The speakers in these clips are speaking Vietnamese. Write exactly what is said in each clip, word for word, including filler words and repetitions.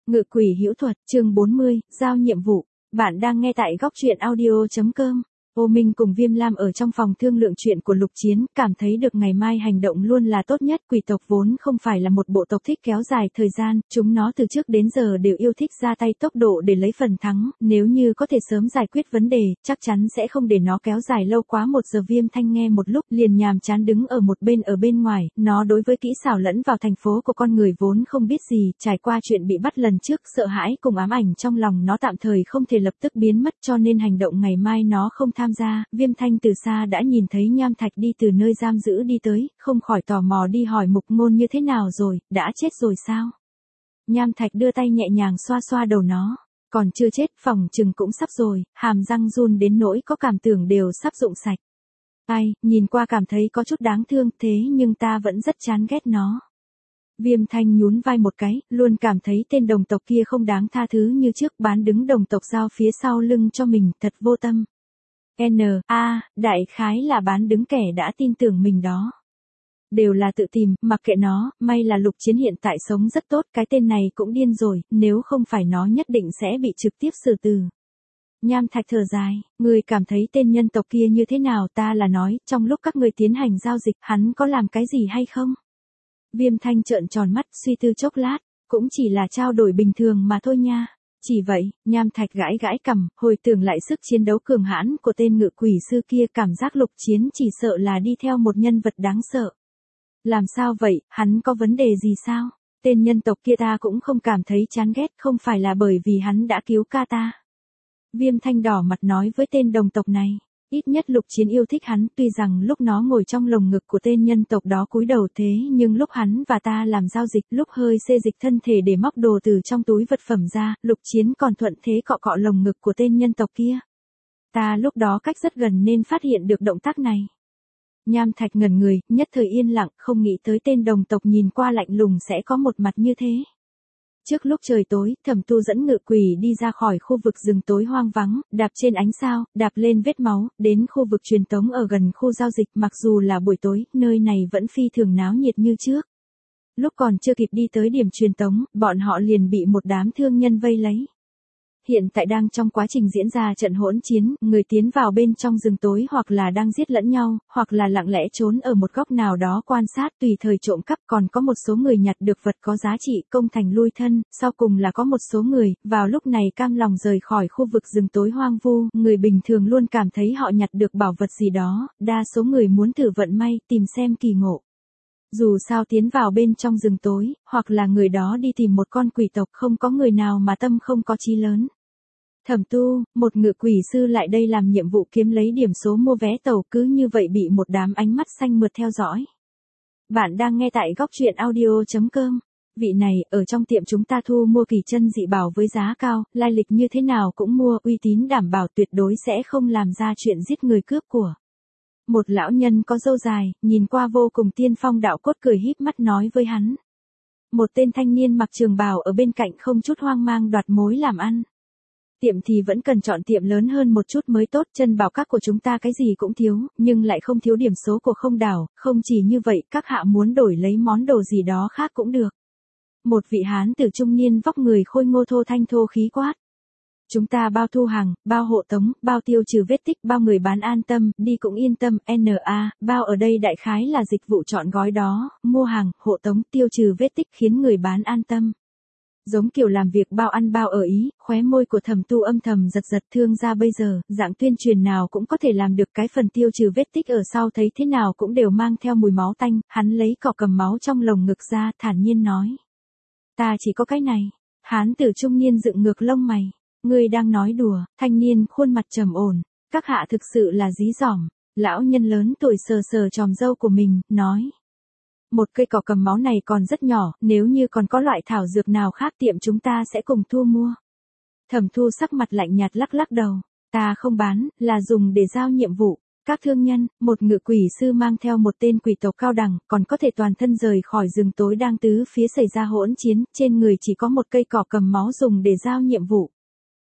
Ngự quỷ hữu thuật, chương bốn mươi, giao nhiệm vụ. Bạn đang nghe tại góc truyện audio chấm com. Ô Minh cùng Viêm Lam ở trong phòng thương lượng chuyện của Lục Chiến, cảm thấy được ngày mai hành động luôn là tốt nhất. Quỷ tộc vốn không phải là một bộ tộc thích kéo dài thời gian, chúng nó từ trước đến giờ đều yêu thích ra tay tốc độ để lấy phần thắng, nếu như có thể sớm giải quyết vấn đề, chắc chắn sẽ không để nó kéo dài lâu quá một giờ. Viêm Thanh nghe một lúc liền nhàm chán đứng ở một bên ở bên ngoài, nó đối với kỹ xảo lẫn vào thành phố của con người vốn không biết gì, trải qua chuyện bị bắt lần trước, sợ hãi cùng ám ảnh trong lòng nó tạm thời không thể lập tức biến mất, cho nên hành động ngày mai nó không tham gia. Viêm Thanh từ xa đã nhìn thấy Nham Thạch đi từ nơi giam giữ đi tới, không khỏi tò mò đi hỏi Mục Ngôn như thế nào rồi, đã chết rồi sao? Nham Thạch đưa tay nhẹ nhàng xoa xoa đầu nó, còn chưa chết, phòng chừng cũng sắp rồi, hàm răng run đến nỗi có cảm tưởng đều sắp rụng sạch. Ai, nhìn qua cảm thấy có chút đáng thương, thế nhưng ta vẫn rất chán ghét nó. Viêm Thanh nhún vai một cái, luôn cảm thấy tên đồng tộc kia không đáng tha thứ như trước, bán đứng đồng tộc giao phía sau lưng cho mình, thật vô tâm. N, A, đại khái là bán đứng kẻ đã tin tưởng mình đó. Đều là tự tìm, mặc kệ nó, may là Lục Chiến hiện tại sống rất tốt, cái tên này cũng điên rồi, nếu không phải nó nhất định sẽ bị trực tiếp xử tử. Nham Thạch thở dài, người cảm thấy tên nhân tộc kia như thế nào? Ta là nói, trong lúc các người tiến hành giao dịch, hắn có làm cái gì hay không? Viêm Thanh trợn tròn mắt, suy tư chốc lát, cũng chỉ là trao đổi bình thường mà thôi nha. Chỉ vậy, Nham Thạch gãi gãi cằm, hồi tưởng lại sức chiến đấu cường hãn của tên ngự quỷ sư kia, cảm giác Lục Chiến chỉ sợ là đi theo một nhân vật đáng sợ. Làm sao vậy, hắn có vấn đề gì sao? Tên nhân tộc kia ta cũng không cảm thấy chán ghét, không phải là bởi vì hắn đã cứu ca ta. Viêm Thanh đỏ mặt nói với tên đồng tộc này. Ít nhất Lục Chiến yêu thích hắn, tuy rằng lúc nó ngồi trong lồng ngực của tên nhân tộc đó cúi đầu thế nhưng lúc hắn và ta làm giao dịch, lúc hơi xê dịch thân thể để móc đồ từ trong túi vật phẩm ra, Lục Chiến còn thuận thế cọ cọ lồng ngực của tên nhân tộc kia. Ta lúc đó cách rất gần nên phát hiện được động tác này. Nham Thạch ngẩn người, nhất thời yên lặng, không nghĩ tới tên đồng tộc nhìn qua lạnh lùng sẽ có một mặt như thế. Trước lúc trời tối, Thẩm Tu dẫn ngự quỷ đi ra khỏi khu vực rừng tối hoang vắng, đạp trên ánh sao, đạp lên vết máu, đến khu vực truyền tống ở gần khu giao dịch. Mặc dù là buổi tối, nơi này vẫn phi thường náo nhiệt như trước. Lúc còn chưa kịp đi tới điểm truyền tống, bọn họ liền bị một đám thương nhân vây lấy. Hiện tại đang trong quá trình diễn ra trận hỗn chiến, người tiến vào bên trong rừng tối hoặc là đang giết lẫn nhau, hoặc là lặng lẽ trốn ở một góc nào đó quan sát tùy thời trộm cắp, còn có một số người nhặt được vật có giá trị công thành lui thân, sau cùng là có một số người, vào lúc này cam lòng rời khỏi khu vực rừng tối hoang vu, người bình thường luôn cảm thấy họ nhặt được bảo vật gì đó, đa số người muốn thử vận may, tìm xem kỳ ngộ. Dù sao tiến vào bên trong rừng tối, hoặc là người đó đi tìm một con quỷ tộc, không có người nào mà tâm không có chí lớn. Thẩm Tu, một ngự quỷ sư lại đây làm nhiệm vụ kiếm lấy điểm số mua vé tàu, cứ như vậy bị một đám ánh mắt xanh mượt theo dõi. Bạn đang nghe tại góc truyện audio chấm com. Vị này, ở trong tiệm chúng ta thu mua kỳ chân dị bảo với giá cao, lai lịch như thế nào cũng mua, uy tín đảm bảo tuyệt đối sẽ không làm ra chuyện giết người cướp của. Một lão nhân có râu dài, nhìn qua vô cùng tiên phong đạo cốt cười híp mắt nói với hắn. Một tên thanh niên mặc trường bào ở bên cạnh không chút hoang mang đoạt mối làm ăn. Tiệm thì vẫn cần chọn tiệm lớn hơn một chút mới tốt, chân bảo các của chúng ta cái gì cũng thiếu, nhưng lại không thiếu điểm số của không đảo, không chỉ như vậy, các hạ muốn đổi lấy món đồ gì đó khác cũng được. Một vị hán tử trung niên vóc người khôi ngô thô thanh thô khí quát. Chúng ta bao thu hàng, bao hộ tống, bao tiêu trừ vết tích, bao người bán an tâm, đi cũng yên tâm, N A, bao ở đây đại khái là dịch vụ chọn gói đó, mua hàng, hộ tống, tiêu trừ vết tích khiến người bán an tâm. Giống kiểu làm việc bao ăn bao ở ý, khóe môi của Thẩm Tu âm thầm giật giật, thương ra bây giờ, dạng tuyên truyền nào cũng có thể làm được, cái phần tiêu trừ vết tích ở sau thấy thế nào cũng đều mang theo mùi máu tanh, hắn lấy cỏ cầm máu trong lồng ngực ra, thản nhiên nói. Ta chỉ có cái này. Hán tử trung niên dựng ngược lông mày. Ngươi đang nói đùa? Thanh niên khuôn mặt trầm ổn. Các hạ thực sự là dí dỏm. Lão nhân lớn tuổi sờ sờ tròm râu của mình, nói. Một cây cỏ cầm máu này còn rất nhỏ, nếu như còn có loại thảo dược nào khác tiệm chúng ta sẽ cùng thu mua. Thẩm Thu sắc mặt lạnh nhạt lắc lắc đầu. Ta không bán, là dùng để giao nhiệm vụ. Các thương nhân, một ngự quỷ sư mang theo một tên quỷ tộc cao đẳng, còn có thể toàn thân rời khỏi rừng tối đang tứ phía xảy ra hỗn chiến, trên người chỉ có một cây cỏ cầm máu dùng để giao nhiệm vụ.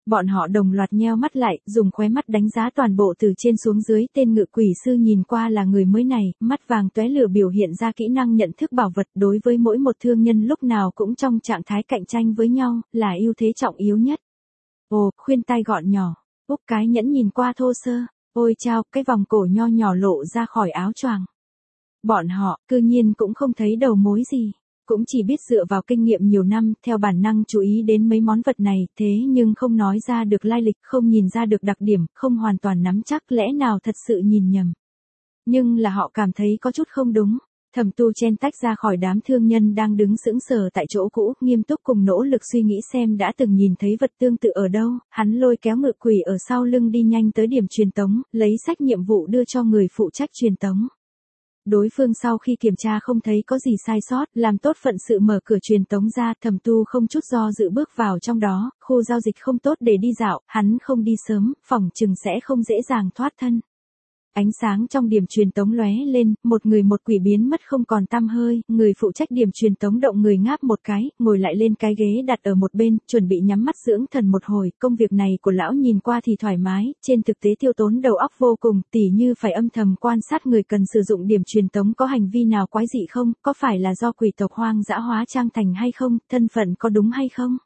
Bọn họ đồng loạt nheo mắt lại, dùng khóe mắt đánh giá toàn bộ từ trên xuống dưới. Tên ngự quỷ sư nhìn qua là người mới này, mắt vàng tóe lửa biểu hiện ra kỹ năng nhận thức bảo vật đối với mỗi một thương nhân lúc nào cũng trong trạng thái cạnh tranh với nhau, là ưu thế trọng yếu nhất. Ồ, khuyên tai gọn nhỏ, úp cái nhẫn nhìn qua thô sơ, ôi chao, cái vòng cổ nho nhỏ lộ ra khỏi áo choàng. Bọn họ, cư nhiên cũng không thấy đầu mối gì. Cũng chỉ biết dựa vào kinh nghiệm nhiều năm, theo bản năng chú ý đến mấy món vật này, thế nhưng không nói ra được lai lịch, không nhìn ra được đặc điểm, không hoàn toàn nắm chắc lẽ nào thật sự nhìn nhầm. Nhưng là họ cảm thấy có chút không đúng. Thẩm Tu chen tách ra khỏi đám thương nhân đang đứng sững sờ tại chỗ cũ, nghiêm túc cùng nỗ lực suy nghĩ xem đã từng nhìn thấy vật tương tự ở đâu. Hắn lôi kéo ngự quỷ ở sau lưng đi nhanh tới điểm truyền tống, lấy sách nhiệm vụ đưa cho người phụ trách truyền tống. Đối phương sau khi kiểm tra không thấy có gì sai sót, làm tốt phận sự mở cửa truyền tống ra. Thẩm Tu không chút do dự bước vào trong đó, khu giao dịch không tốt để đi dạo, hắn không đi sớm, phòng chừng sẽ không dễ dàng thoát thân. Ánh sáng trong điểm truyền tống lóe lên, một người một quỷ biến mất không còn tăm hơi, người phụ trách điểm truyền tống động người ngáp một cái, ngồi lại lên cái ghế đặt ở một bên, chuẩn bị nhắm mắt dưỡng thần một hồi. Công việc này của lão nhìn qua thì thoải mái, trên thực tế tiêu tốn đầu óc vô cùng, tỉ như phải âm thầm quan sát người cần sử dụng điểm truyền tống có hành vi nào quái dị không, có phải là do quỷ tộc hoang dã hóa trang thành hay không, thân phận có đúng hay không.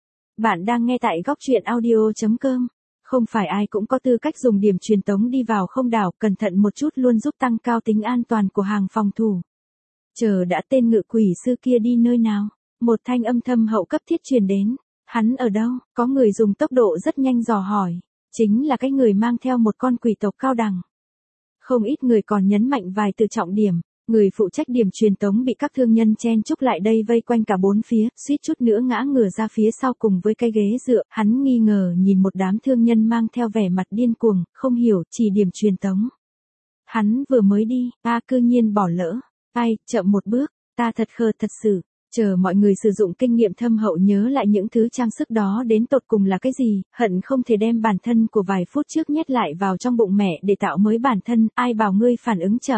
Bạn đang nghe tại góc truyện audio chấm com. Không phải ai cũng có tư cách dùng điểm truyền tống đi vào không đảo, cẩn thận một chút luôn giúp tăng cao tính an toàn của hàng phòng thủ. Chờ đã, tên ngự quỷ sư kia đi nơi nào? Một thanh âm thâm hậu cấp thiết truyền đến. Hắn ở đâu? Có người dùng tốc độ rất nhanh dò hỏi. Chính là cái người mang theo một con quỷ tộc cao đẳng. Không ít người còn nhấn mạnh vài từ trọng điểm. Người phụ trách điểm truyền tống bị các thương nhân chen chúc lại đây vây quanh cả bốn phía, suýt chút nữa ngã ngửa ra phía sau cùng với cái ghế dựa. Hắn nghi ngờ nhìn một đám thương nhân mang theo vẻ mặt điên cuồng, không hiểu, chỉ điểm truyền tống. Hắn vừa mới đi, ta cư nhiên bỏ lỡ. Ai, chậm một bước, ta thật khờ thật sự. Chờ mọi người sử dụng kinh nghiệm thâm hậu nhớ lại những thứ trang sức đó đến tột cùng là cái gì, hận không thể đem bản thân của vài phút trước nhét lại vào trong bụng mẹ để tạo mới bản thân. Ai bảo ngươi phản ứng chậm?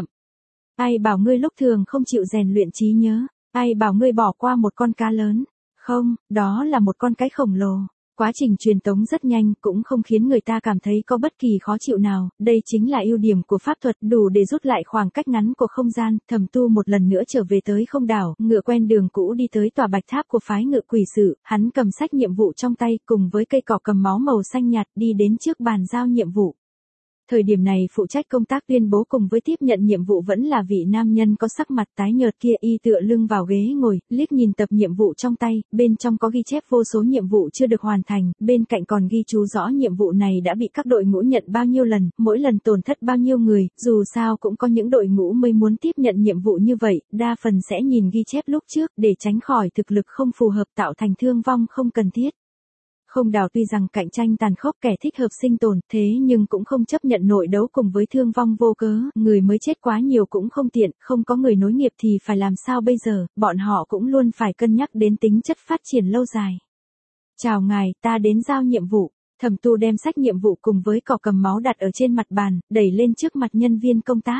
Ai bảo ngươi lúc thường không chịu rèn luyện trí nhớ? Ai bảo ngươi bỏ qua một con cá lớn? Không, đó là một con cái khổng lồ. Quá trình truyền tống rất nhanh, cũng không khiến người ta cảm thấy có bất kỳ khó chịu nào. Đây chính là ưu điểm của pháp thuật, đủ để rút lại khoảng cách ngắn của không gian. Thẩm Tu một lần nữa trở về tới không đảo, ngựa quen đường cũ đi tới tòa bạch tháp của phái ngự quỷ sự. Hắn cầm sách nhiệm vụ trong tay, cùng với cây cỏ cầm máu màu xanh nhạt, đi đến trước bàn giao nhiệm vụ. Thời điểm này phụ trách công tác tuyên bố cùng với tiếp nhận nhiệm vụ vẫn là vị nam nhân có sắc mặt tái nhợt kia, y tựa lưng vào ghế ngồi, liếc nhìn tập nhiệm vụ trong tay, bên trong có ghi chép vô số nhiệm vụ chưa được hoàn thành, bên cạnh còn ghi chú rõ nhiệm vụ này đã bị các đội ngũ nhận bao nhiêu lần, mỗi lần tổn thất bao nhiêu người, dù sao cũng có những đội ngũ mới muốn tiếp nhận nhiệm vụ như vậy, đa phần sẽ nhìn ghi chép lúc trước để tránh khỏi thực lực không phù hợp tạo thành thương vong không cần thiết. Không đảo tuy rằng cạnh tranh tàn khốc, kẻ thích hợp sinh tồn, thế nhưng cũng không chấp nhận nội đấu cùng với thương vong vô cớ, người mới chết quá nhiều cũng không tiện, không có người nối nghiệp thì phải làm sao bây giờ, bọn họ cũng luôn phải cân nhắc đến tính chất phát triển lâu dài. Chào ngài, ta đến giao nhiệm vụ. Thẩm Tu đem sách nhiệm vụ cùng với cỏ cầm máu đặt ở trên mặt bàn, đẩy lên trước mặt nhân viên công tác.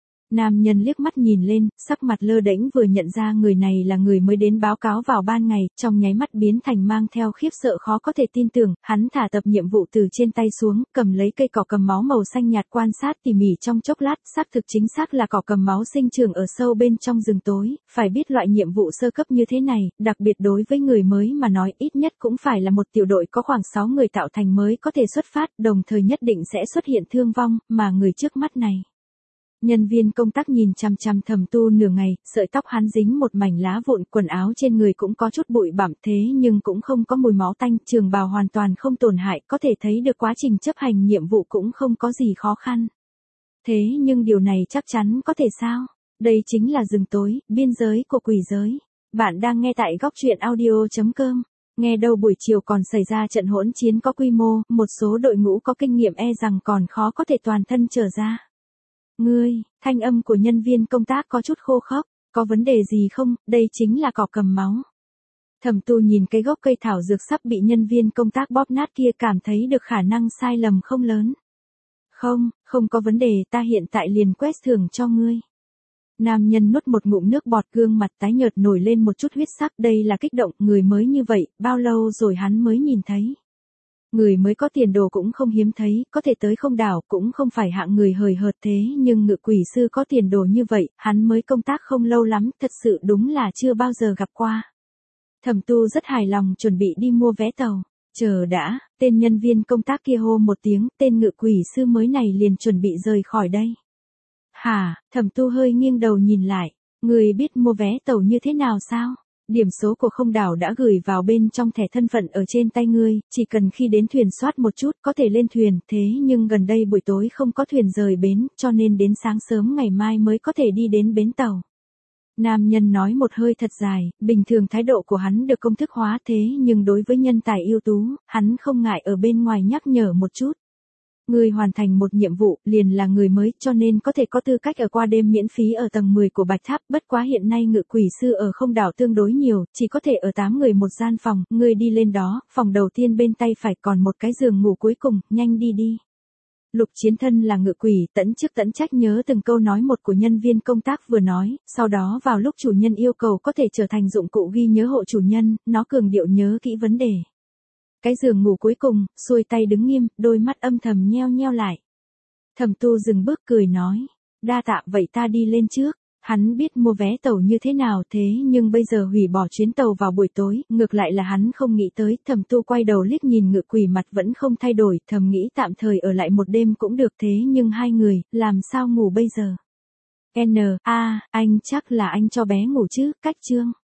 Nam nhân liếc mắt nhìn lên, sắc mặt lơ đễnh vừa nhận ra người này là người mới đến báo cáo vào ban ngày, trong nháy mắt biến thành mang theo khiếp sợ khó có thể tin tưởng, hắn thả tập nhiệm vụ từ trên tay xuống, cầm lấy cây cỏ cầm máu màu xanh nhạt quan sát tỉ mỉ trong chốc lát, xác thực chính xác là cỏ cầm máu sinh trưởng ở sâu bên trong rừng tối, phải biết loại nhiệm vụ sơ cấp như thế này, đặc biệt đối với người mới mà nói ít nhất cũng phải là một tiểu đội có khoảng sáu người tạo thành mới có thể xuất phát, đồng thời nhất định sẽ xuất hiện thương vong, mà người trước mắt này. Nhân viên công tác nhìn chằm chằm Thẩm Tu nửa ngày, sợi tóc hắn dính một mảnh lá vụn, quần áo trên người cũng có chút bụi bặm, thế nhưng cũng không có mùi máu tanh, trường bào hoàn toàn không tổn hại, có thể thấy được quá trình chấp hành nhiệm vụ cũng không có gì khó khăn. Thế nhưng điều này chắc chắn có thể sao? Đây chính là rừng tối, biên giới của quỷ giới. Bạn đang nghe tại góc truyện audio chấm com. Nghe đâu buổi chiều còn xảy ra trận hỗn chiến có quy mô, một số đội ngũ có kinh nghiệm e rằng còn khó có thể toàn thân trở ra. Ngươi, thanh âm của nhân viên công tác có chút khô khốc, có vấn đề gì không, đây chính là cỏ cầm máu. Thẩm Tu nhìn cái gốc cây thảo dược sắp bị nhân viên công tác bóp nát kia, cảm thấy được khả năng sai lầm không lớn. Không, không có vấn đề, ta hiện tại liền quét thưởng cho ngươi. Nam nhân nuốt một ngụm nước bọt, gương mặt tái nhợt nổi lên một chút huyết sắc, đây là kích động, người mới như vậy, bao lâu rồi hắn mới nhìn thấy. Người mới có tiền đồ cũng không hiếm thấy, có thể tới không đảo cũng không phải hạng người hời hợt thế nhưng ngự quỷ sư có tiền đồ như vậy, hắn mới công tác không lâu lắm, thật sự đúng là chưa bao giờ gặp qua. Thẩm Tu rất hài lòng chuẩn bị đi mua vé tàu. Chờ đã, tên nhân viên công tác kia hô một tiếng, tên ngự quỷ sư mới này liền chuẩn bị rời khỏi đây. Hả, Thẩm Tu hơi nghiêng đầu nhìn lại, người biết mua vé tàu như thế nào sao? Điểm số của không đảo đã gửi vào bên trong thẻ thân phận ở trên tay ngươi, chỉ cần khi đến thuyền soát một chút có thể lên thuyền, thế nhưng gần đây buổi tối không có thuyền rời bến, cho nên đến sáng sớm ngày mai mới có thể đi đến bến tàu. Nam nhân nói một hơi thật dài, bình thường thái độ của hắn được công thức hóa thế nhưng đối với nhân tài ưu tú, hắn không ngại ở bên ngoài nhắc nhở một chút. Người hoàn thành một nhiệm vụ, liền là người mới, cho nên có thể có tư cách ở qua đêm miễn phí ở tầng mười của Bạch Tháp, bất quá hiện nay ngự quỷ sư ở không đảo tương đối nhiều, chỉ có thể ở tám người một gian phòng, người đi lên đó, phòng đầu tiên bên tay phải còn một cái giường ngủ cuối cùng, nhanh đi đi. Lục Chiến Thân là ngự quỷ, tẫn chức tẫn trách nhớ từng câu nói một của nhân viên công tác vừa nói, sau đó vào lúc chủ nhân yêu cầu có thể trở thành dụng cụ ghi nhớ hộ chủ nhân, nó cường điệu nhớ kỹ vấn đề. Cái giường ngủ cuối cùng, xuôi tay đứng nghiêm, đôi mắt âm thầm nheo nheo lại. Thẩm Tu dừng bước cười nói, đa tạ vậy ta đi lên trước. Hắn biết mua vé tàu như thế nào thế nhưng bây giờ hủy bỏ chuyến tàu vào buổi tối, ngược lại là hắn không nghĩ tới. Thẩm Tu quay đầu liếc nhìn ngự quỷ mặt vẫn không thay đổi, thầm nghĩ tạm thời ở lại một đêm cũng được thế nhưng hai người, làm sao ngủ bây giờ? N, a, anh chắc là anh cho bé ngủ chứ, cách chương.